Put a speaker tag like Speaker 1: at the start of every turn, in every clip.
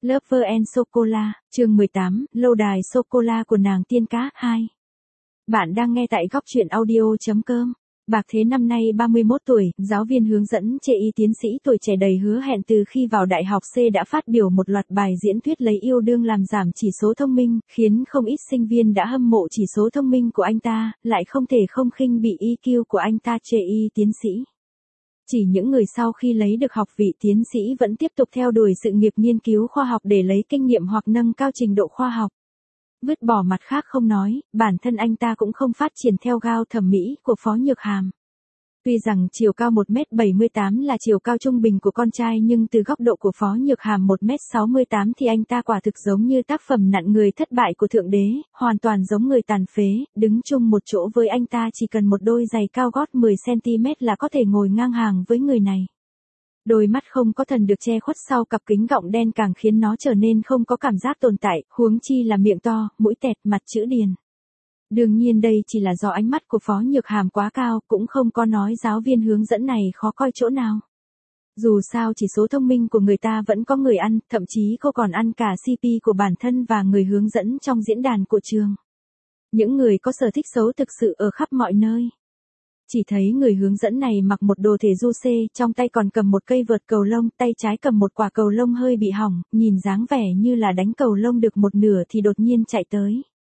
Speaker 1: Lover and Sô-cô-la, chương 18, lâu đài sô-cô-la của nàng tiên cá 2. Bạn đang nghe tại góc truyện audio.com. Bạc Thế năm nay 31 tuổi, giáo viên hướng dẫn chê y tiến sĩ tuổi trẻ đầy hứa hẹn từ khi vào đại học C đã phát biểu một loạt bài diễn thuyết lấy yêu đương làm giảm chỉ số thông minh, khiến không ít sinh viên đã hâm mộ chỉ số thông minh của anh ta, lại không thể không khinh bị EQ của anh ta chê y tiến sĩ. Chỉ những người sau khi lấy được học vị tiến sĩ vẫn tiếp tục theo đuổi sự nghiệp nghiên cứu khoa học để lấy kinh nghiệm hoặc nâng cao trình độ khoa học. Vứt bỏ mặt khác không nói, bản thân anh ta cũng không phát triển theo gao thẩm mỹ của Phó Nhược Hàm. Tuy rằng chiều cao 1m78 là chiều cao trung bình của con trai nhưng từ góc độ của Phó Nhược Hàm 1m68 thì anh ta quả thực giống như tác phẩm nặn người thất bại của Thượng Đế, hoàn toàn giống người tàn phế, đứng chung một chỗ với anh ta chỉ cần một đôi giày cao gót 10cm là có thể ngồi ngang hàng với người này. Đôi mắt không có thần được che khuất sau cặp kính gọng đen càng khiến nó trở nên không có cảm giác tồn tại, huống chi là miệng to, mũi tẹt, mặt chữ điền. Đương nhiên đây chỉ là do ánh mắt của Phó Nhược Hàm quá cao, cũng không có nói giáo viên hướng dẫn này khó coi chỗ nào. Dù sao chỉ số thông minh của người ta vẫn có người ăn, thậm chí cô còn ăn cả CP của bản thân và người hướng dẫn trong diễn đàn của trường. Những người có sở thích xấu thực sự ở khắp mọi nơi. Chỉ thấy người hướng dẫn này mặc một đồ thể du xê, trong tay còn cầm một cây vợt cầu lông, tay trái cầm một quả cầu lông hơi bị hỏng, nhìn dáng vẻ như là đánh cầu lông được một nửa thì đột nhiên chạy tới.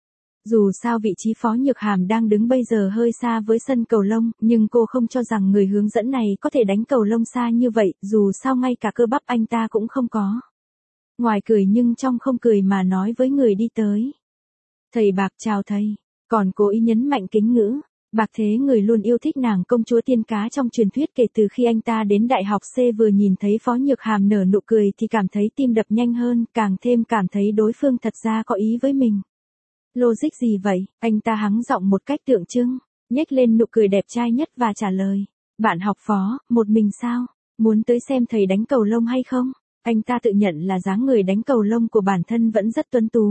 Speaker 1: Dù sao vị trí Phó Nhược Hàm đang đứng bây giờ hơi xa với sân cầu lông, nhưng cô không cho rằng người hướng dẫn này có thể đánh cầu lông xa như vậy, dù sao ngay cả cơ bắp anh ta cũng không có. Ngoài cười nhưng trong không cười mà nói với người đi tới. Thầy Bạc chào thầy, còn cố ý nhấn mạnh kính ngữ. Bạc Thế người luôn yêu thích nàng công chúa tiên cá trong truyền thuyết kể từ khi anh ta đến đại học C vừa nhìn thấy Phó Nhược Hàm nở nụ cười thì cảm thấy tim đập nhanh hơn, càng thêm cảm thấy đối phương thật ra có ý với mình. Logic gì vậy? Anh ta hắng giọng một cách tượng trưng, nhếch lên nụ cười đẹp trai nhất và trả lời. Bạn học Phó, một mình sao? Muốn tới xem thầy đánh cầu lông hay không? Anh ta tự nhận là dáng người đánh cầu lông của bản thân vẫn rất tuấn tú.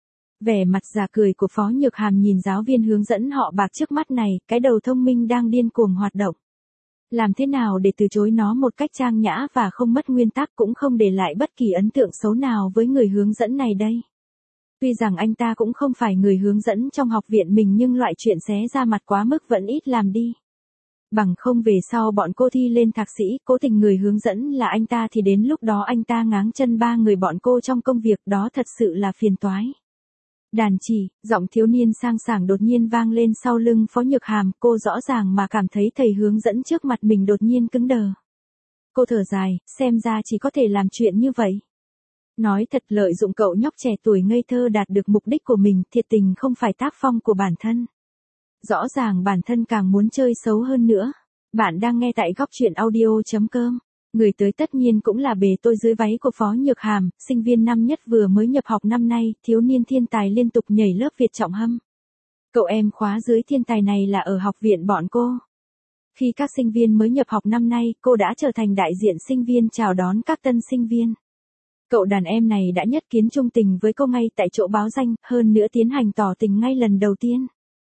Speaker 1: Vẻ mặt già cười của Phó Nhược Hàm nhìn giáo viên hướng dẫn họ Bạc trước mắt này, cái đầu thông minh đang điên cuồng hoạt động. Làm thế nào để từ chối nó một cách trang nhã và không mất nguyên tắc cũng không để lại bất kỳ ấn tượng xấu nào với người hướng dẫn này đây. Tuy rằng anh ta cũng không phải người hướng dẫn trong học viện mình nhưng loại chuyện xé ra mặt quá mức vẫn ít làm đi. Bằng không về sau bọn cô thi lên thạc sĩ, cố tình người hướng dẫn là anh ta thì đến lúc đó anh ta ngáng chân ba người bọn cô trong công việc đó thật sự là phiền toái. Đàn chỉ, giọng thiếu niên sang sảng đột nhiên vang lên sau lưng Phó Nhược Hàm, cô rõ ràng mà cảm thấy thầy hướng dẫn trước mặt mình đột nhiên cứng đờ. Cô thở dài, xem ra chỉ có thể làm chuyện như vậy. Nói thật lợi dụng cậu nhóc trẻ tuổi ngây thơ đạt được mục đích của mình, thiệt tình không phải tác phong của bản thân. Rõ ràng bản thân càng muốn chơi xấu hơn nữa. Bạn đang nghe tại góc truyện audio.com. Người tới tất nhiên cũng là bề tôi dưới váy của Phó Nhược Hàm, sinh viên năm nhất vừa mới nhập học năm nay, thiếu niên thiên tài liên tục nhảy lớp Việt Trọng Hâm. Cậu em khóa dưới thiên tài này là ở học viện bọn cô. Khi các sinh viên mới nhập học năm nay, cô đã trở thành đại diện sinh viên chào đón các tân sinh viên. Cậu đàn em này đã nhất kiến trung tình với cô ngay tại chỗ báo danh, hơn nữa tiến hành tỏ tình ngay lần đầu tiên.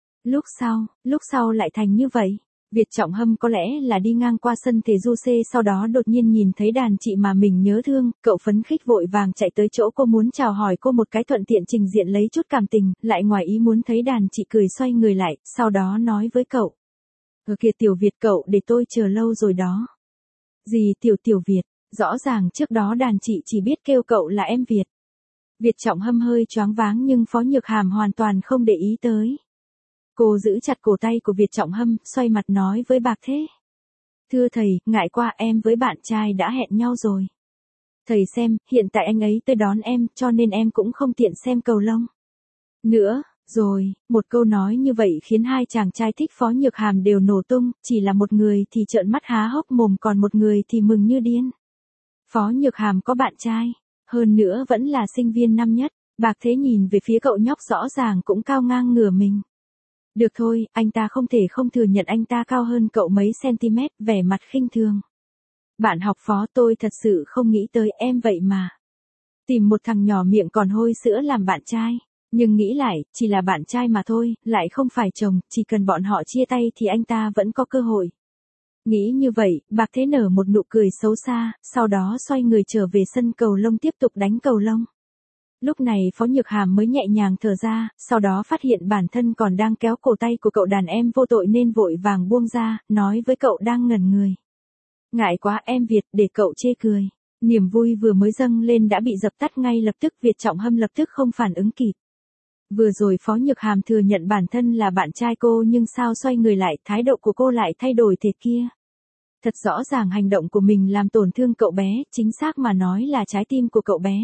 Speaker 1: Lúc sau lại thành như vậy. Việt Trọng Hâm có lẽ là đi ngang qua sân thể du xê sau đó đột nhiên nhìn thấy đàn chị mà mình nhớ thương, cậu phấn khích vội vàng chạy tới chỗ cô muốn chào hỏi cô một cái thuận tiện trình diện lấy chút cảm tình, lại ngoài ý muốn thấy đàn chị cười xoay người lại, sau đó nói với cậu. Kìa Tiểu Việt cậu để tôi chờ lâu rồi đó. Gì Tiểu Việt, rõ ràng trước đó đàn chị chỉ biết kêu cậu là em Việt. Việt Trọng Hâm hơi choáng váng nhưng Phó Nhược Hàm hoàn toàn không để ý tới. Cô giữ chặt cổ tay của Việt Trọng Hâm, xoay mặt nói với Bạc Thế. Thưa thầy, ngại qua em với bạn trai đã hẹn nhau rồi. Thầy xem, hiện tại anh ấy tới đón em, cho nên em cũng không tiện xem cầu lông. Nữa, rồi, một câu nói như vậy khiến hai chàng trai thích Phó Nhược Hàm đều nổ tung, chỉ là một người thì trợn mắt há hốc mồm còn một người thì mừng như điên. Phó Nhược Hàm có bạn trai, hơn nữa vẫn là sinh viên năm nhất, Bạc Thế nhìn về phía cậu nhóc rõ ràng cũng cao ngang ngửa mình. Được thôi, anh ta không thể không thừa nhận anh ta cao hơn cậu mấy cm, vẻ mặt khinh thường. Bạn học Phó tôi thật sự không nghĩ tới em vậy mà. Tìm một thằng nhỏ miệng còn hôi sữa làm bạn trai, nhưng nghĩ lại, chỉ là bạn trai mà thôi, lại không phải chồng, chỉ cần bọn họ chia tay thì anh ta vẫn có cơ hội. Nghĩ như vậy, Bạc Thế nở một nụ cười xấu xa, sau đó xoay người trở về sân cầu lông tiếp tục đánh cầu lông. Lúc này Phó Nhược Hàm mới nhẹ nhàng thở ra, sau đó phát hiện bản thân còn đang kéo cổ tay của cậu đàn em vô tội nên vội vàng buông ra, nói với cậu đang ngẩn người. Ngại quá em Việt, để cậu chê cười. Niềm vui vừa mới dâng lên đã bị dập tắt ngay lập tức, Việt Trọng Hâm lập tức không phản ứng kịp. Vừa rồi Phó Nhược Hàm thừa nhận bản thân là bạn trai cô nhưng sao xoay người lại, thái độ của cô lại thay đổi thế kia. Thật rõ ràng hành động của mình làm tổn thương cậu bé, chính xác mà nói là trái tim của cậu bé.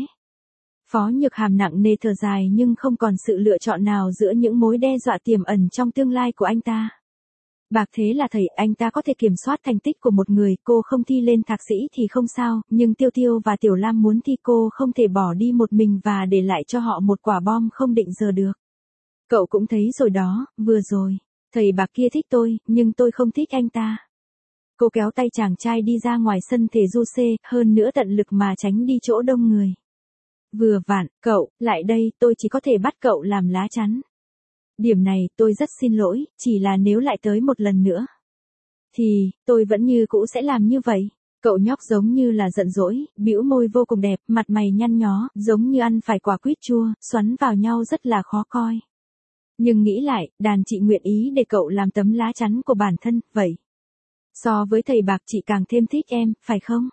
Speaker 1: Phó Nhược Hàm nặng nề thở dài nhưng không còn sự lựa chọn nào giữa những mối đe dọa tiềm ẩn trong tương lai của anh ta. Bạc Thế là thầy, anh ta có thể kiểm soát thành tích của một người, cô không thi lên thạc sĩ thì không sao, nhưng Tiêu Tiêu và Tiểu Lam muốn thi, cô không thể bỏ đi một mình và để lại cho họ một quả bom không định giờ được. Cậu cũng thấy rồi đó, vừa rồi, thầy Bạc kia thích tôi, nhưng tôi không thích anh ta. Cô kéo tay chàng trai đi ra ngoài sân thể du C, hơn nữa tận lực mà tránh đi chỗ đông người. Vừa vặn, cậu, lại đây, tôi chỉ có thể bắt cậu làm lá chắn. Điểm này, tôi rất xin lỗi, chỉ là nếu lại tới một lần nữa. Thì, tôi vẫn như cũ sẽ làm như vậy. Cậu nhóc giống như là giận dỗi, bĩu môi vô cùng đẹp, mặt mày nhăn nhó, giống như ăn phải quả quýt chua, xoắn vào nhau rất là khó coi. Nhưng nghĩ lại, đàn chị nguyện ý để cậu làm tấm lá chắn của bản thân, vậy. So với thầy Bạc chị càng thêm thích em, phải không?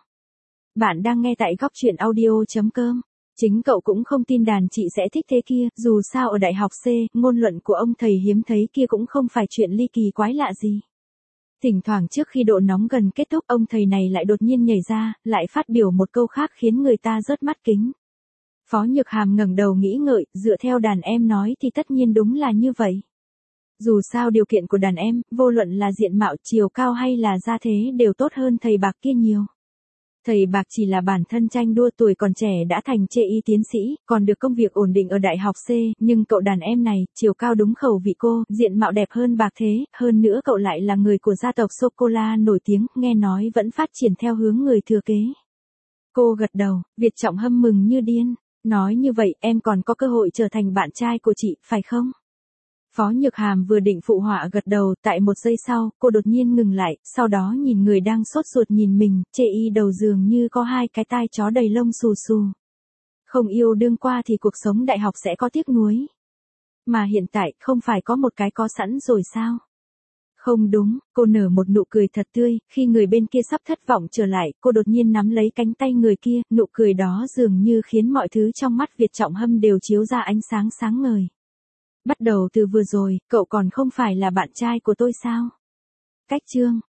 Speaker 1: Bạn đang nghe tại góc truyện audio.com. Chính cậu cũng không tin đàn chị sẽ thích thế kia, dù sao ở đại học C, ngôn luận của ông thầy hiếm thấy kia cũng không phải chuyện ly kỳ quái lạ gì. Thỉnh thoảng trước khi độ nóng gần kết thúc, ông thầy này lại đột nhiên nhảy ra, lại phát biểu một câu khác khiến người ta rớt mắt kính. Phó Nhược Hàm ngẩng đầu nghĩ ngợi, dựa theo đàn em nói thì tất nhiên đúng là như vậy. Dù sao điều kiện của đàn em, vô luận là diện mạo, chiều cao hay là gia thế đều tốt hơn thầy Bạc kia nhiều. Thầy Bạc chỉ là bản thân tranh đua, tuổi còn trẻ đã thành chê y tiến sĩ, còn được công việc ổn định ở đại học C, nhưng cậu đàn em này, chiều cao đúng khẩu vị cô, diện mạo đẹp hơn Bạc Thế, hơn nữa cậu lại là người của gia tộc sô-cô-la nổi tiếng, nghe nói vẫn phát triển theo hướng người thừa kế. Cô gật đầu, Việt Trọng Hâm mừng như điên, nói như vậy em còn có cơ hội trở thành bạn trai của chị, phải không? Phó Nhược Hàm vừa định phụ họa gật đầu, tại một giây sau, cô đột nhiên ngừng lại, sau đó nhìn người đang sốt ruột nhìn mình, chê y đầu giường như có hai cái tai chó đầy lông xù xù. Không yêu đương qua thì cuộc sống đại học sẽ có tiếc nuối. Mà hiện tại, không phải có một cái có sẵn rồi sao? Không đúng, cô nở một nụ cười thật tươi, khi người bên kia sắp thất vọng trở lại, cô đột nhiên nắm lấy cánh tay người kia, nụ cười đó dường như khiến mọi thứ trong mắt Việt Trọng Hâm đều chiếu ra ánh sáng sáng ngời. Bắt đầu từ vừa rồi, cậu còn không phải là bạn trai của tôi sao? Cách chương